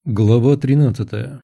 Глава 13.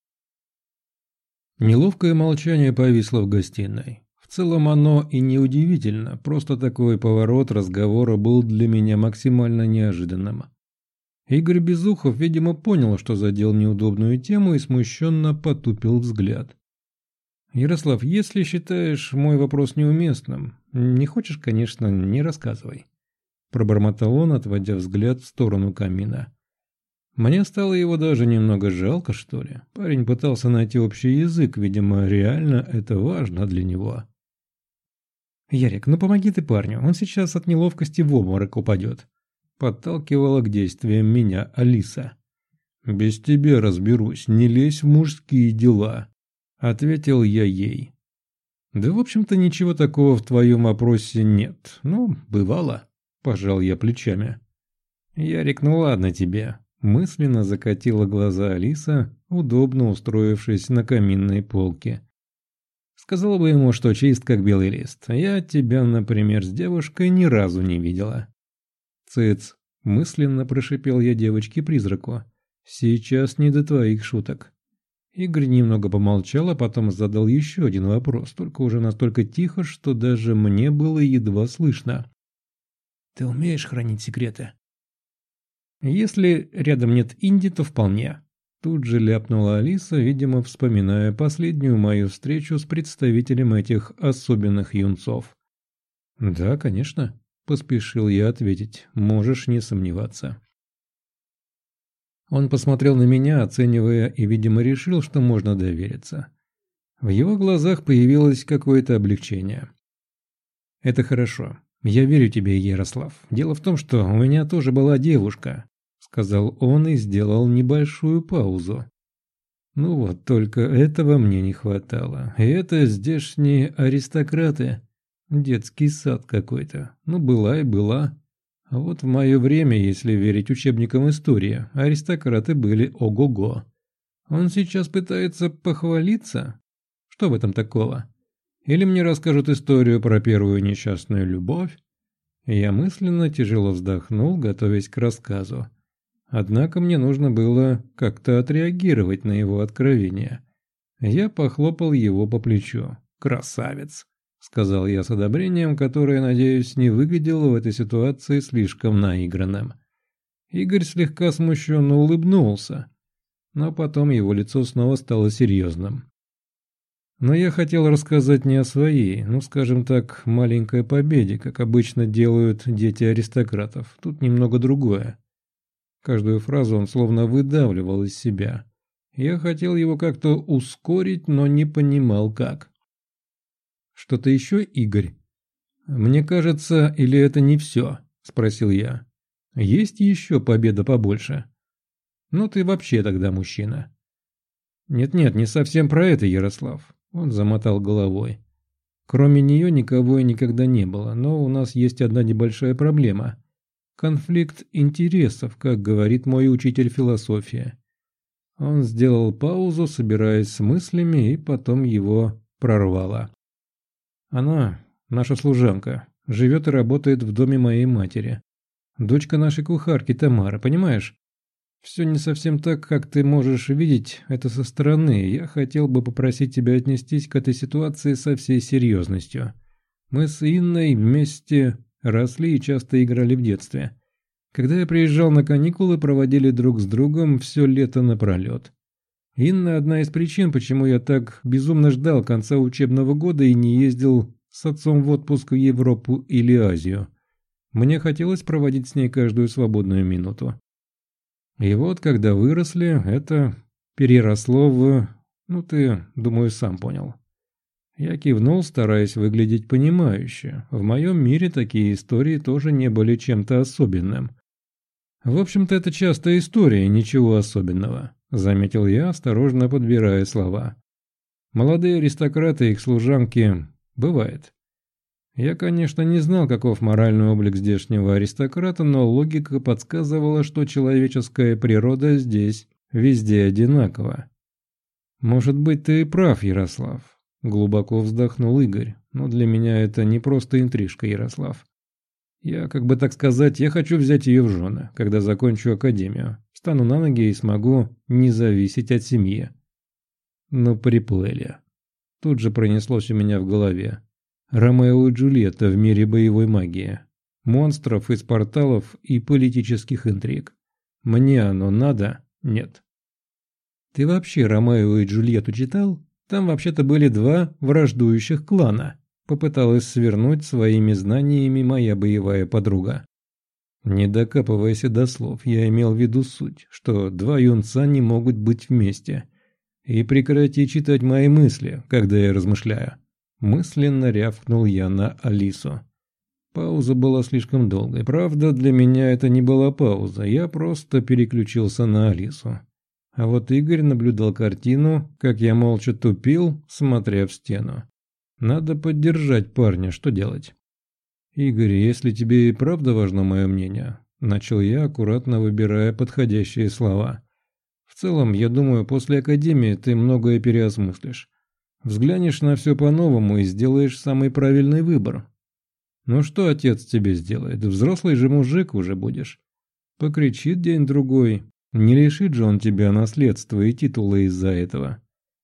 Неловкое молчание повисло в гостиной. В целом оно и не удивительно, просто такой поворот разговора был для меня максимально неожиданным. Игорь Безухов, видимо, понял, что задел неудобную тему и смущенно потупил взгляд. «Ярослав, если считаешь мой вопрос неуместным, не хочешь, конечно, не рассказывай», – пробормотал он, отводя взгляд в сторону камина. Мне стало его даже немного жалко, что ли. Парень пытался найти общий язык, видимо, реально это важно для него. «Ярик, ну помоги ты парню, он сейчас от неловкости в обморок упадет», – подталкивала к действиям меня Алиса. «Без тебя разберусь, не лезь в мужские дела», – ответил я ей. «Да, в общем-то, ничего такого в твоем вопросе нет. Ну, бывало», – пожал я плечами. «Ярик, ну ладно тебе». Мысленно закатила глаза Алиса, удобно устроившись на каминной полке. Сказала бы ему, что чист как белый лист. Я тебя, например, с девушкой ни разу не видела. «Цыц», – мысленно прошипел я девочке-призраку. «Сейчас не до твоих шуток». Игорь немного помолчал, а потом задал еще один вопрос, только уже настолько тихо, что даже мне было едва слышно. «Ты умеешь хранить секреты?» «Если рядом нет Инди, то вполне». Тут же ляпнула Алиса, видимо, вспоминая последнюю мою встречу с представителем этих особенных юнцов. «Да, конечно», – поспешил я ответить, можешь не сомневаться. Он посмотрел на меня, оценивая, и, видимо, решил, что можно довериться. В его глазах появилось какое-то облегчение. «Это хорошо. Я верю тебе, Ярослав. Дело в том, что у меня тоже была девушка», — сказал он и сделал небольшую паузу. Ну вот, только этого мне не хватало. И это здешние аристократы. Детский сад какой-то. Ну, была и была. А вот в мое время, если верить учебникам истории, аристократы были ого-го. Он сейчас пытается похвалиться? Что в этом такого? Или мне расскажут историю про первую несчастную любовь? Я мысленно тяжело вздохнул, готовясь к рассказу. Однако мне нужно было как-то отреагировать на его откровение. Я похлопал его по плечу. «Красавец!» — сказал я с одобрением, которое, надеюсь, не выглядело в этой ситуации слишком наигранным. Игорь слегка смущенно улыбнулся, но потом его лицо снова стало серьезным. Но я хотел рассказать не о своей, ну, скажем так, маленькой победе, как обычно делают дети аристократов. Тут немного другое. Каждую фразу он словно выдавливал из себя. Я хотел его как-то ускорить, но не понимал как. «Что-то еще, Игорь? Мне кажется, или это не все?» – спросил я. «Есть еще победа побольше?» «Ну ты вообще тогда мужчина». «Нет-нет, не совсем про это, Ярослав». Он замотал головой. «Кроме нее никого и никогда не было, но у нас есть одна небольшая проблема. Конфликт интересов, как говорит мой учитель философии». Он сделал паузу, собираясь с мыслями, и потом его прорвало. «Она, наша служанка, живет и работает в доме моей матери. Дочка нашей кухарки Тамара, понимаешь? Все не совсем так, как ты можешь видеть это со стороны. Я хотел бы попросить тебя отнестись к этой ситуации со всей серьезностью. Мы с Инной вместе росли и часто играли в детстве. Когда я приезжал на каникулы, проводили друг с другом все лето напролет. Инна – одна из причин, почему я так безумно ждал конца учебного года и не ездил с отцом в отпуск в Европу или Азию. Мне хотелось проводить с ней каждую свободную минуту. И вот, когда выросли, это переросло в... Ну, ты, думаю, сам понял. Я кивнул, стараясь выглядеть понимающе. В моем мире такие истории тоже не были чем-то особенным. В общем-то, это частая история, ничего особенного, заметил я, осторожно подбирая слова. Молодые аристократы и их служанки бывает. Я, конечно, не знал, каков моральный облик здешнего аристократа, но логика подсказывала, что человеческая природа здесь везде одинакова. «Может быть, ты и прав, Ярослав», – глубоко вздохнул Игорь, «но для меня это не просто интрижка, Ярослав. Я, как бы так сказать, я хочу взять ее в жены, когда закончу академию. С встану на ноги и смогу не зависеть от семьи. Но приплыли. Тут же пронеслось у меня в голове. Ромео и Джульетта в мире боевой магии. Монстров из порталов и политических интриг. Мне оно надо? Нет. Ты вообще Ромео и Джульетту читал? Там вообще-то были два враждующих клана. Попыталась свернуть своими знаниями моя боевая подруга. Не докапывайся до слов, я имел в виду суть, что два юнца не могут быть вместе. И прекрати читать мои мысли, когда я размышляю. Мысленно рявкнул я на Алису. Пауза была слишком долгой. Правда, для меня это не была пауза, я просто переключился на Алису. А вот Игорь наблюдал картину, как я молча тупил, смотря в стену. Надо поддержать парня, что делать? «Игорь, если тебе и правда важно мое мнение», – начал я, аккуратно выбирая подходящие слова. «В целом, я думаю, после академии ты многое переосмыслишь. Взглянешь на все по-новому и сделаешь самый правильный выбор. Ну что отец тебе сделает? Взрослый же мужик уже будешь. Покричит день-другой. Не лишит же он тебя наследства и титула из-за этого».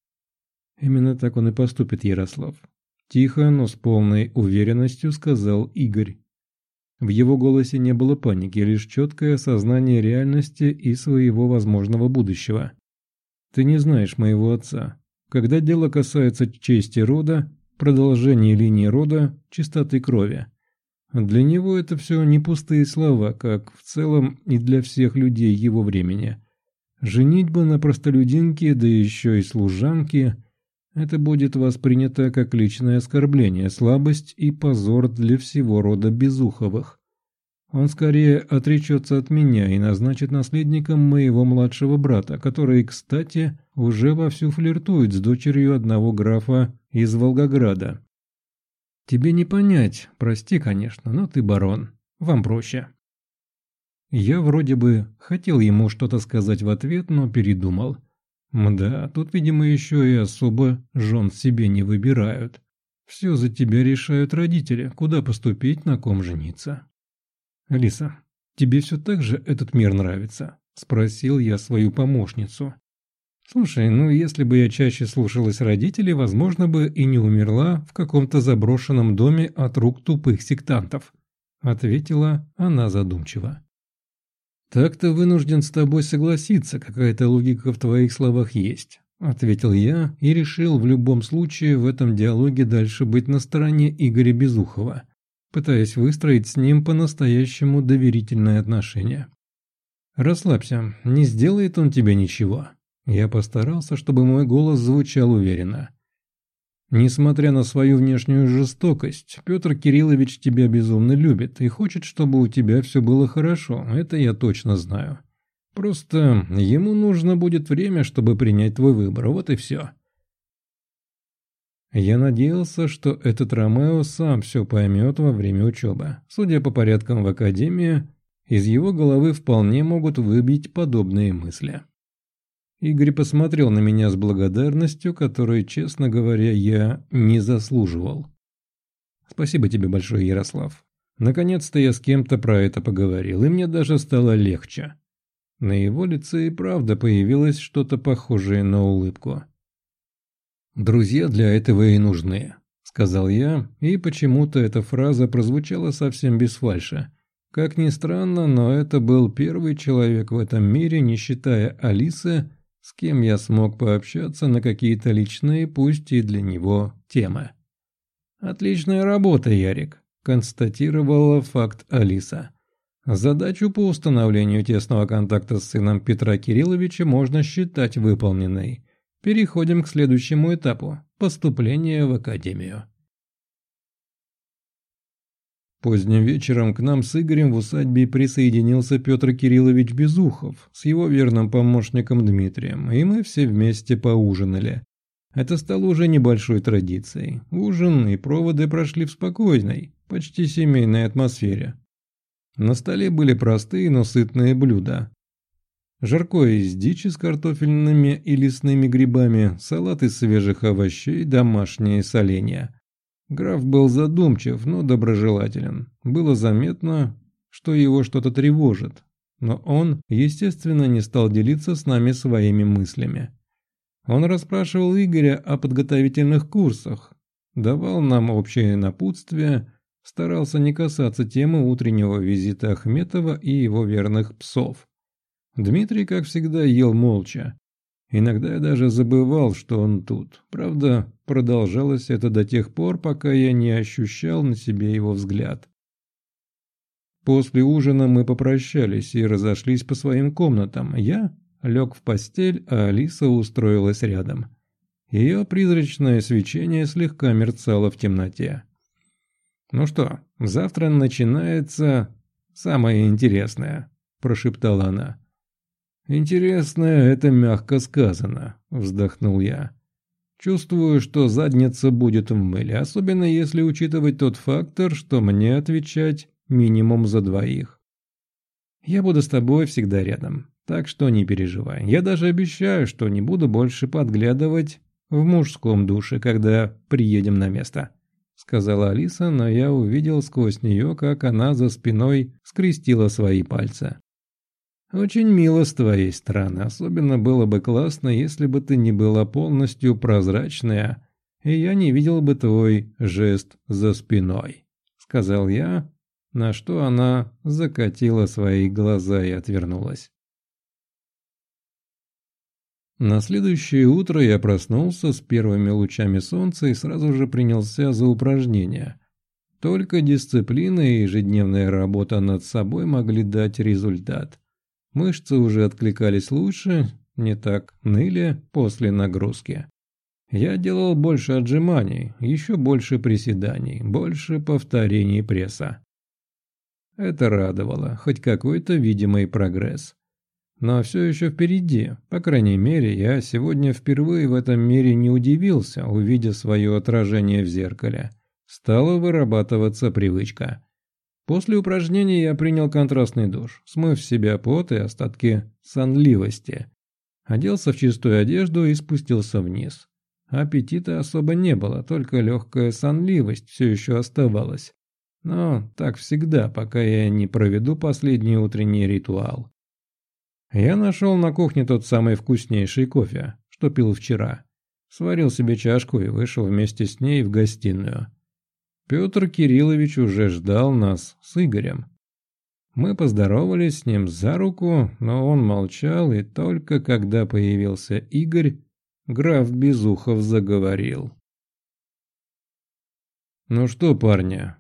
Именно так он и поступит, Ярослав. Тихо, но с полной уверенностью сказал Игорь. В его голосе не было паники, лишь четкое осознание реальности и своего возможного будущего. «Ты не знаешь моего отца. Когда дело касается чести рода, продолжения линии рода, чистоты крови. Для него это все не пустые слова, как в целом и для всех людей его времени. Женитьба на простолюдинке, да еще и служанке – это будет воспринято как личное оскорбление, слабость и позор для всего рода Безуховых. Он скорее отречется от меня и назначит наследником моего младшего брата, который, кстати, уже вовсю флиртует с дочерью одного графа из Волгограда. Тебе не понять, прости, конечно, но ты барон, вам проще». Я вроде бы хотел ему что-то сказать в ответ, но передумал. Мда, тут, видимо, еще и особо жен себе не выбирают. Все за тебя решают родители, куда поступить, на ком жениться. «Алиса, тебе все так же этот мир нравится?» – спросил я свою помощницу. «Слушай, ну если бы я чаще слушалась родителей, возможно бы и не умерла в каком-то заброшенном доме от рук тупых сектантов», – ответила она задумчиво. «Так-то вынужден с тобой согласиться, какая-то логика в твоих словах есть», – ответил я и решил в любом случае в этом диалоге дальше быть на стороне Игоря Безухова, пытаясь выстроить с ним по-настоящему доверительное отношение. «Расслабься, не сделает он тебе ничего». Я постарался, чтобы мой голос звучал уверенно. «Несмотря на свою внешнюю жестокость, Петр Кириллович тебя безумно любит и хочет, чтобы у тебя все было хорошо, это я точно знаю. Просто ему нужно будет время, чтобы принять твой выбор, вот и все». Я надеялся, что этот Ромео сам все поймет во время учебы. Судя по порядкам в академии, из его головы вполне могут выбить подобные мысли. Игорь посмотрел на меня с благодарностью, которой, честно говоря, я не заслуживал. «Спасибо тебе большое, Ярослав. Наконец-то я с кем-то про это поговорил, и мне даже стало легче». На его лице и правда появилось что-то похожее на улыбку. «Друзья для этого и нужны», — сказал я, и почему-то эта фраза прозвучала совсем без фальши. Как ни странно, но это был первый человек в этом мире, не считая Алисы, с кем я смог пообщаться на какие-то личные, пусть и для него, темы. «Отличная работа, Ярик», – констатировала факт Алиса. «Задачу по установлению тесного контакта с сыном Петра Кирилловича можно считать выполненной. Переходим к следующему этапу – поступление в академию». Поздним вечером к нам с Игорем в усадьбе присоединился Петр Кириллович Безухов с его верным помощником Дмитрием, и мы все вместе поужинали. Это стало уже небольшой традицией. Ужин и проводы прошли в спокойной, почти семейной атмосфере. На столе были простые, но сытные блюда. Жаркое из дичи с картофельными и лесными грибами, салат из свежих овощей, домашние соленья. Граф был задумчив, но доброжелателен. Было заметно, что его что-то тревожит. но он, естественно, не стал делиться с нами своими мыслями. Он расспрашивал Игоря о подготовительных курсах, давал нам общее напутствие, старался не касаться темы утреннего визита Ахметова и его верных псов. Дмитрий, как всегда, ел молча. Иногда я даже забывал, что он тут. Правда, продолжалось это до тех пор, пока я не ощущал на себе его взгляд. После ужина мы попрощались и разошлись по своим комнатам. Я лег в постель, а Алиса устроилась рядом. Ее призрачное свечение слегка мерцало в темноте. «Ну что, завтра начинается самое интересное», – прошептала она. «Интересное – это мягко сказано», – вздохнул я. «Чувствую, что задница будет в мыле, особенно если учитывать тот фактор, что мне отвечать минимум за двоих. Я буду с тобой всегда рядом, так что не переживай. Я даже обещаю, что не буду больше подглядывать в мужском душе, когда приедем на место», – сказала Алиса, но я увидел сквозь нее, как она за спиной скрестила свои пальцы. «Очень мило с твоей стороны, особенно было бы классно, если бы ты не была полностью прозрачная, и я не видел бы твой жест за спиной», — сказал я, на что она закатила свои глаза и отвернулась. На следующее утро я проснулся с первыми лучами солнца и сразу же принялся за упражнения. Только дисциплина и ежедневная работа над собой могли дать результат. Мышцы уже откликались лучше, не так ныли после нагрузки. Я делал больше отжиманий, еще больше приседаний, больше повторений пресса. Это радовало, хоть какой-то видимый прогресс. Но все еще впереди, по крайней мере, я сегодня впервые в этом мире не удивился, увидя свое отражение в зеркале. Стала вырабатываться привычка. После упражнений я принял контрастный душ, смыв с себя пот и остатки сонливости. Оделся в чистую одежду и спустился вниз. Аппетита особо не было, только легкая сонливость все еще оставалась. Но так всегда, пока я не проведу последний утренний ритуал. Я нашел на кухне тот самый вкуснейший кофе, что пил вчера. Сварил себе чашку и вышел вместе с ней в гостиную. Петр Кириллович уже ждал нас с Игорем. Мы поздоровались с ним за руку, но он молчал, и только когда появился Игорь, граф Безухов заговорил. «Ну что, парни,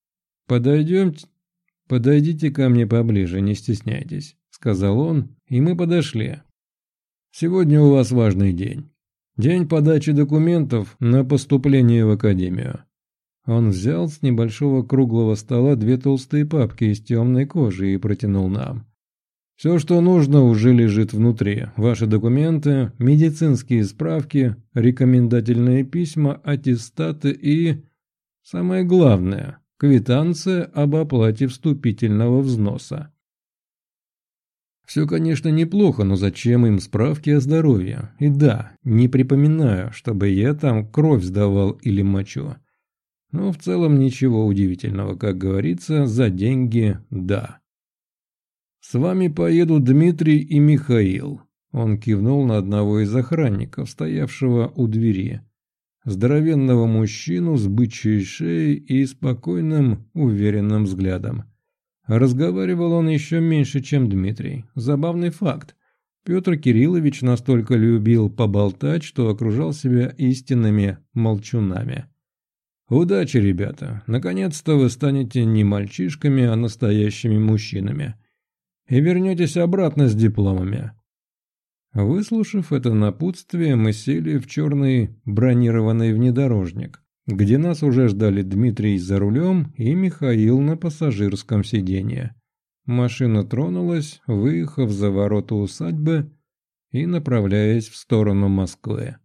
подойдите ко мне поближе, не стесняйтесь», — сказал он, и мы подошли. «Сегодня у вас важный день. День подачи документов на поступление в академию». Он взял с небольшого круглого стола две толстые папки из темной кожи и протянул нам. «Все, что нужно, уже лежит внутри. Ваши документы, медицинские справки, рекомендательные письма, аттестаты и, самое главное, квитанция об оплате вступительного взноса. Все, конечно, неплохо, но зачем им справки о здоровье? И да, не припоминаю, чтобы я там кровь сдавал или мочу. Но в целом ничего удивительного, как говорится, за деньги – да. С вами поедут Дмитрий и Михаил». Он кивнул на одного из охранников, стоявшего у двери. Здоровенного мужчину с бычьей шеей и спокойным, уверенным взглядом. Разговаривал он еще меньше, чем Дмитрий. Забавный факт. Петр Кириллович настолько любил поболтать, что окружал себя истинными молчунами. «Удачи, ребята! Наконец-то вы станете не мальчишками, а настоящими мужчинами. И вернетесь обратно с дипломами». Выслушав это напутствие, мы сели в черный бронированный внедорожник, где нас уже ждали Дмитрий за рулем и Михаил на пассажирском сиденье. Машина тронулась, выехав за ворота усадьбы и направляясь в сторону Москвы.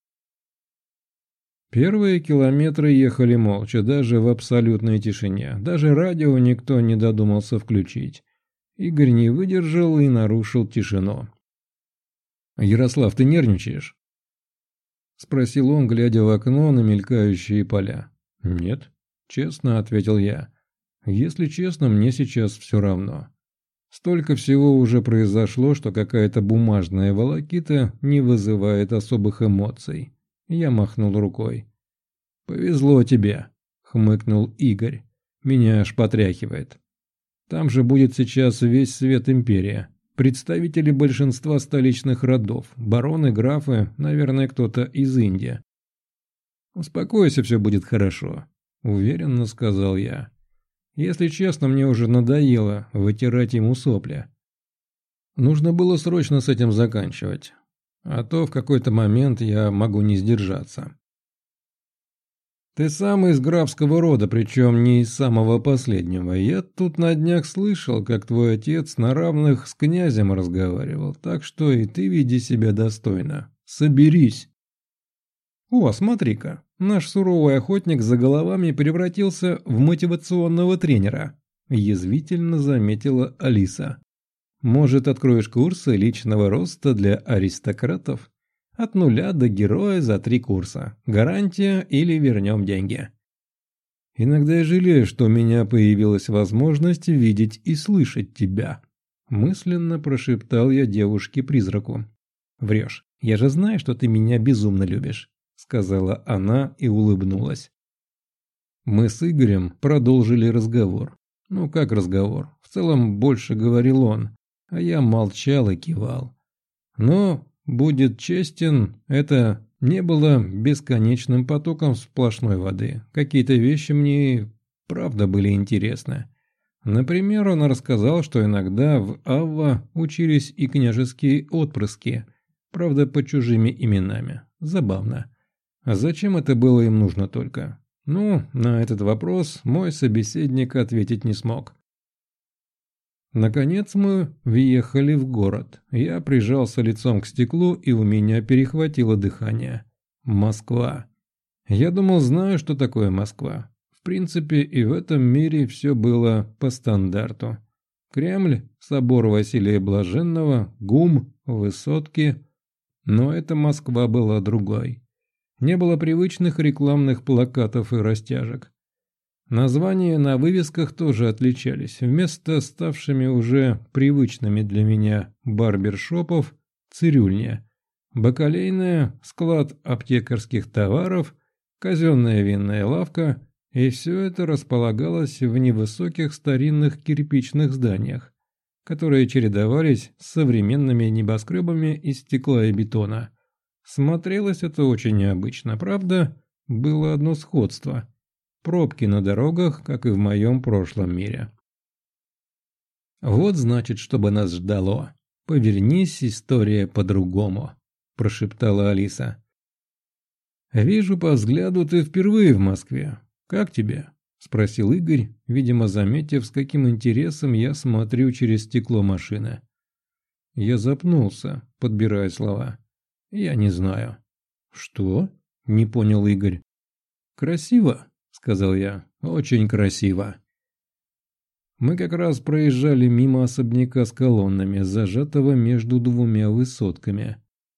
Первые километры ехали молча, даже в абсолютной тишине. Даже радио никто не додумался включить. Игорь не выдержал и нарушил тишину. «Ярослав, ты нервничаешь?» — спросил он, глядя в окно на мелькающие поля. «Нет», — честно ответил я. «Если честно, мне сейчас все равно. Столько всего уже произошло, что какая-то бумажная волокита не вызывает особых эмоций. Я махнул рукой. «Повезло тебе», — хмыкнул Игорь. «Меня аж потряхивает. Там же будет сейчас весь свет империи. Представители большинства столичных родов, бароны, графы, наверное, кто-то из Индии». «Успокойся, все будет хорошо», — уверенно сказал я. «Если честно, мне уже надоело вытирать ему сопли. Нужно было срочно с этим заканчивать, а то в какой-то момент я могу не сдержаться». «Ты сам из графского рода, причем не из самого последнего. Я тут на днях слышал, как твой отец на равных с князем разговаривал, так что и ты веди себя достойно. Соберись». «О, смотри-ка, наш суровый охотник за головами превратился в мотивационного тренера», – язвительно заметила Алиса. «Может, откроешь курсы личного роста для аристократов? От 0 до героя за 3 курса. Гарантия или вернем деньги». «Иногда я жалею, что у меня появилась возможность видеть и слышать тебя», – мысленно прошептал я девушке-призраку. «Врешь. Я же знаю, что ты меня безумно любишь», – сказала она и улыбнулась. Мы с Игорем продолжили разговор. Ну как разговор? В целом больше говорил он, а я молчал и кивал. Но, будет честен, это не было бесконечным потоком сплошной воды. Какие-то вещи мне правда были интересны. Например, он рассказал, что иногда в Авва учились и княжеские отпрыски, правда под чужими именами. Забавно. А зачем это было им нужно только? Ну, на этот вопрос мой собеседник ответить не смог. Наконец мы въехали в город. Я прижался лицом к стеклу, и у меня перехватило дыхание. Москва. Я думал, знаю, что такое Москва. В принципе, и в этом мире все было по стандарту. Кремль, собор Василия Блаженного, ГУМ, высотки. Но эта Москва была другой. Не было привычных рекламных плакатов и растяжек. Названия на вывесках тоже отличались. Вместо ставшими уже привычными для меня барбершопов – цирюльня, бакалейная, склад аптекарских товаров, казенная винная лавка, и все это располагалось в невысоких старинных кирпичных зданиях, которые чередовались с современными небоскребами из стекла и бетона. Смотрелось это очень необычно, правда, было одно сходство – пробки на дорогах, как и в моем прошлом мире. «Вот значит, чтобы нас ждало. Повернись, история по-другому», – прошептала Алиса. «Вижу по взгляду, ты впервые в Москве. Как тебе?» – спросил Игорь, видимо, заметив, с каким интересом я смотрю через стекло машины. Я запнулся, подбирая слова. «Я не знаю». «Что?» – не понял Игорь. «Красиво», – сказал я. «Очень красиво». Мы как раз проезжали мимо особняка с колоннами, зажатого между двумя высотками.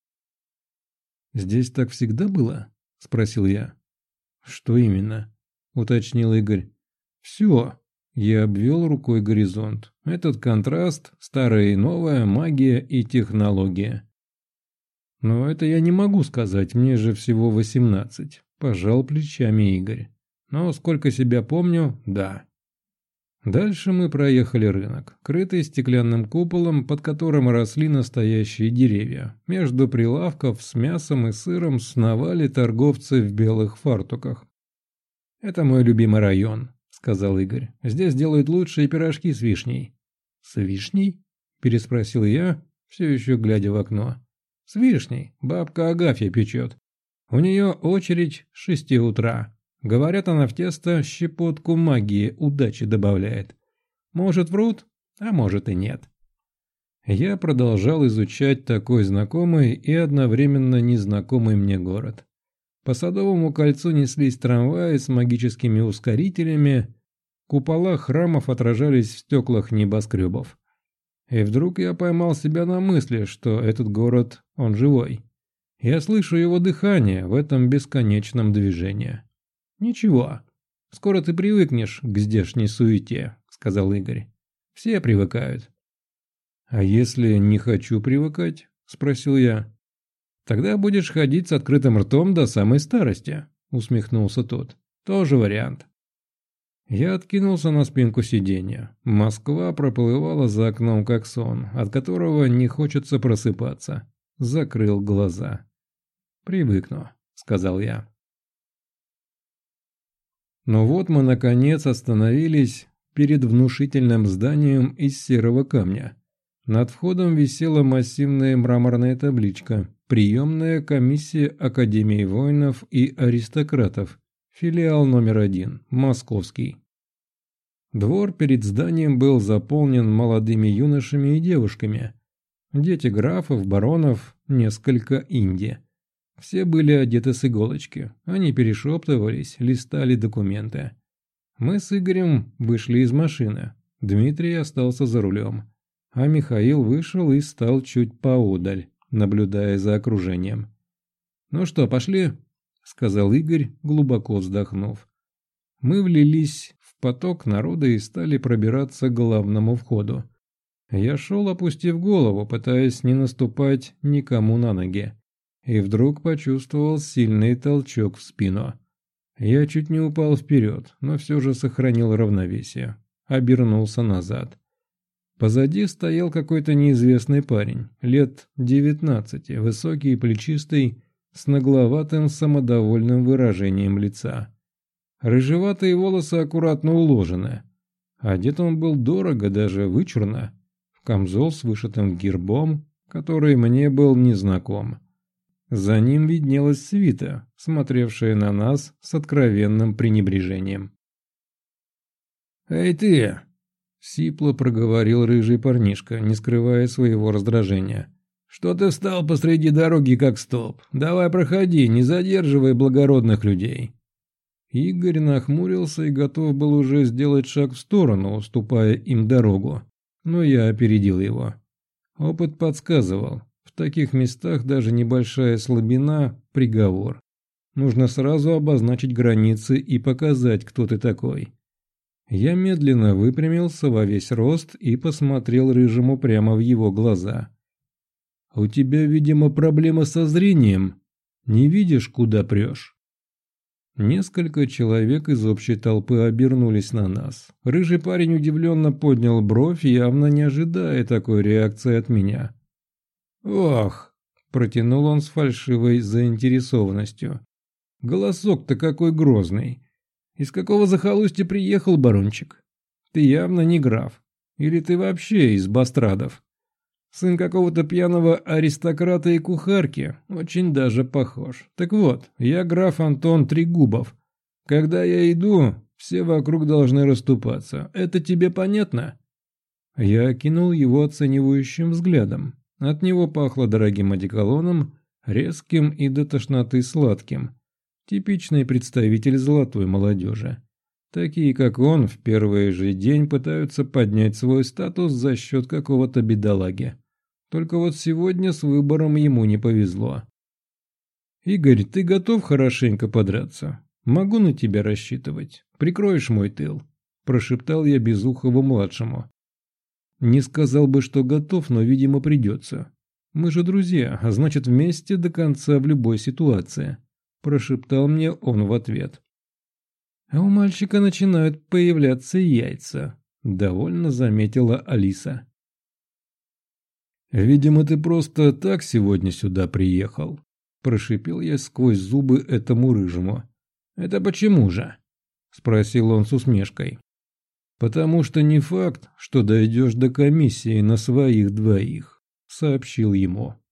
«Здесь так всегда было?» – спросил я. «Что именно?» – уточнил Игорь. «Все». Я обвел рукой горизонт. Этот контраст, старое и новое, магия и технология. «Но это я не могу сказать, мне же всего 18», – пожал плечами Игорь. «Но сколько себя помню, да». Дальше мы проехали рынок, крытый стеклянным куполом, под которым росли настоящие деревья. Между прилавков с мясом и сыром сновали торговцы в белых фартуках. «Это мой любимый район», – сказал Игорь. «Здесь делают лучшие пирожки с вишней». «С вишней?» – переспросил я, все еще глядя в окно. «С вишней. Бабка Агафья печет. У нее очередь с 6 утра. Говорят, она в тесто щепотку магии удачи добавляет. Может, врут, а может и нет». Я продолжал изучать такой знакомый и одновременно незнакомый мне город. По Садовому кольцу неслись трамваи с магическими ускорителями, купола храмов отражались в стеклах небоскребов. И вдруг я поймал себя на мысли, что этот город, он живой. Я слышу его дыхание в этом бесконечном движении. «Ничего, скоро ты привыкнешь к здешней суете», — сказал Игорь. «Все привыкают. «А если не хочу привыкать?» – спросил я. «Тогда будешь ходить с открытым ртом до самой старости», – усмехнулся тот. «Тоже вариант». Я откинулся на спинку сиденья. Москва проплывала за окном как сон, от которого не хочется просыпаться. Закрыл глаза. «Привыкну», — сказал я. Но вот мы, наконец, остановились перед внушительным зданием из серого камня. Над входом висела массивная мраморная табличка «Приемная комиссия Академии воинов и аристократов». Филиал номер 1, московский. Двор перед зданием был заполнен молодыми юношами и девушками. Дети графов, баронов, несколько инди. Все были одеты с иголочки. Они перешептывались, листали документы. Мы с Игорем вышли из машины. Дмитрий остался за рулем. А Михаил вышел и стал чуть поодаль, наблюдая за окружением. «Ну что, пошли?» — сказал Игорь, глубоко вздохнув. Мы влились в поток народа и стали пробираться к главному входу. Я шел, опустив голову, пытаясь не наступать никому на ноги. И вдруг почувствовал сильный толчок в спину. Я чуть не упал вперед, но все же сохранил равновесие. Обернулся назад. Позади стоял какой-то неизвестный парень, лет 19, высокий и плечистый, с нагловатым самодовольным выражением лица. Рыжеватые волосы аккуратно уложены. Одет он был дорого, даже вычурно. В камзол с вышитым гербом, который мне был незнаком. За ним виднелась свита, смотревшая на нас с откровенным пренебрежением. «Эй ты!» — сипло проговорил рыжий парнишка, не скрывая своего раздражения. «Что ты встал посреди дороги, как столб? Давай проходи, не задерживай благородных людей». Игорь нахмурился и готов был уже сделать шаг в сторону, уступая им дорогу. Но я опередил его. Опыт подсказывал, в таких местах даже небольшая слабина – приговор. Нужно сразу обозначить границы и показать, кто ты такой. Я медленно выпрямился во весь рост и посмотрел рыжему прямо в его глаза. «У тебя, видимо, проблема со зрением. Не видишь, куда прешь?» Несколько человек из общей толпы обернулись на нас. Рыжий парень удивленно поднял бровь, явно не ожидая такой реакции от меня. «Ох!» – протянул он с фальшивой заинтересованностью. «Голосок-то какой грозный! Из какого захолустья приехал, барончик? Ты явно не граф. Или ты вообще из бастрадов? Сын какого-то пьяного аристократа и кухарки, очень даже похож. Так вот, я граф Антон Трегубов. Когда я иду, все вокруг должны расступаться. Это тебе понятно?» Я окинул его оценивающим взглядом. От него пахло дорогим одеколоном, резким и до тошноты сладким. Типичный представитель золотой молодежи. Такие, как он, в первый же день пытаются поднять свой статус за счет какого-то бедолаги. Только вот сегодня с выбором ему не повезло. «Игорь, ты готов хорошенько подраться? Могу на тебя рассчитывать. Прикроешь мой тыл?» – прошептал я Безухову-младшему. Не сказал бы, что готов, но, видимо, придется. Мы же друзья, а значит, вместе до конца в любой ситуации, прошептал мне он в ответ. А у мальчика начинают появляться яйца, довольно заметила Алиса. «Видимо, ты просто так сегодня сюда приехал», – прошипел я сквозь зубы этому рыжему. «Это почему же?» – спросил он с усмешкой. «Потому что не факт, что дойдешь до комиссии на своих двоих», — сообщил ему.